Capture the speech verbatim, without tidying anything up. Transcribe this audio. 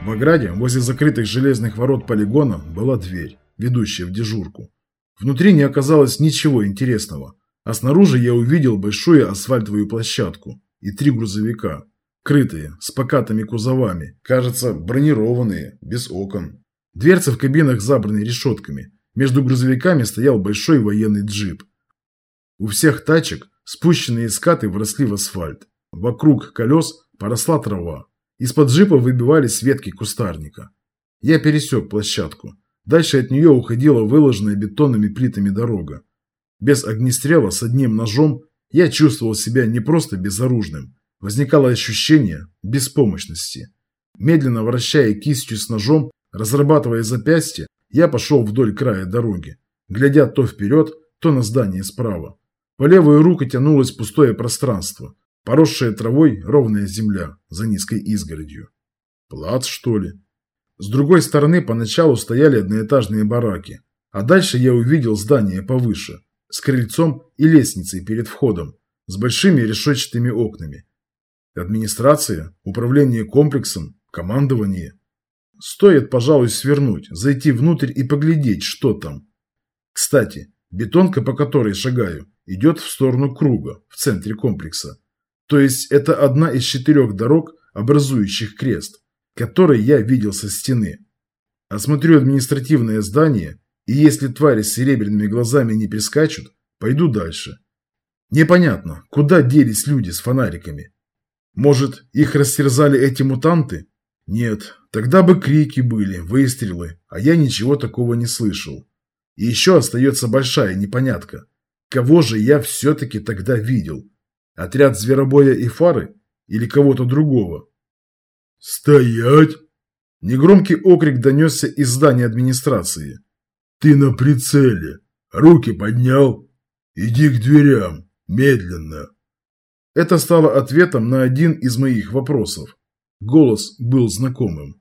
В ограде, возле закрытых железных ворот полигона, была дверь, ведущая в дежурку. Внутри не оказалось ничего интересного, а снаружи я увидел большую асфальтовую площадку и три грузовика, крытые, с покатыми кузовами, кажется, бронированные, без окон. Дверцы в кабинах забраны решетками. Между грузовиками стоял большой военный джип. У всех тачек спущенные скаты вросли в асфальт. Вокруг колес поросла трава. Из-под джипа выбивались ветки кустарника. Я пересек площадку. Дальше от нее уходила выложенная бетонными плитами дорога. Без огнестрела с одним ножом я чувствовал себя не просто безоружным. Возникало ощущение беспомощности. Медленно вращая кистью с ножом, разрабатывая запястье, я пошел вдоль края дороги, глядя то вперед, то на здание справа. По левую руку тянулось пустое пространство, поросшая травой ровная земля за низкой изгородью. Плац, что ли? С другой стороны поначалу стояли одноэтажные бараки, а дальше я увидел здание повыше, с крыльцом и лестницей перед входом, с большими решетчатыми окнами. Администрация, управление комплексом, командование. Стоит, пожалуй, свернуть, зайти внутрь и поглядеть, что там. Кстати, бетонка, по которой шагаю, идет в сторону круга, в центре комплекса. То есть это одна из четырех дорог, образующих крест, который я видел со стены. Осмотрю административное здание, и если твари с серебряными глазами не прискачут, пойду дальше. Непонятно, куда делись люди с фонариками. Может, их растерзали эти мутанты? Нет, тогда бы крики были, выстрелы, а я ничего такого не слышал. И еще остается большая непонятка. Кого же я все-таки тогда видел? Отряд зверобоя и фары? Или кого-то другого? «Стоять!» Негромкий окрик донесся из здания администрации. «Ты на прицеле! Руки поднял! Иди к дверям! Медленно!» Это стало ответом на один из моих вопросов. Голос был знакомым.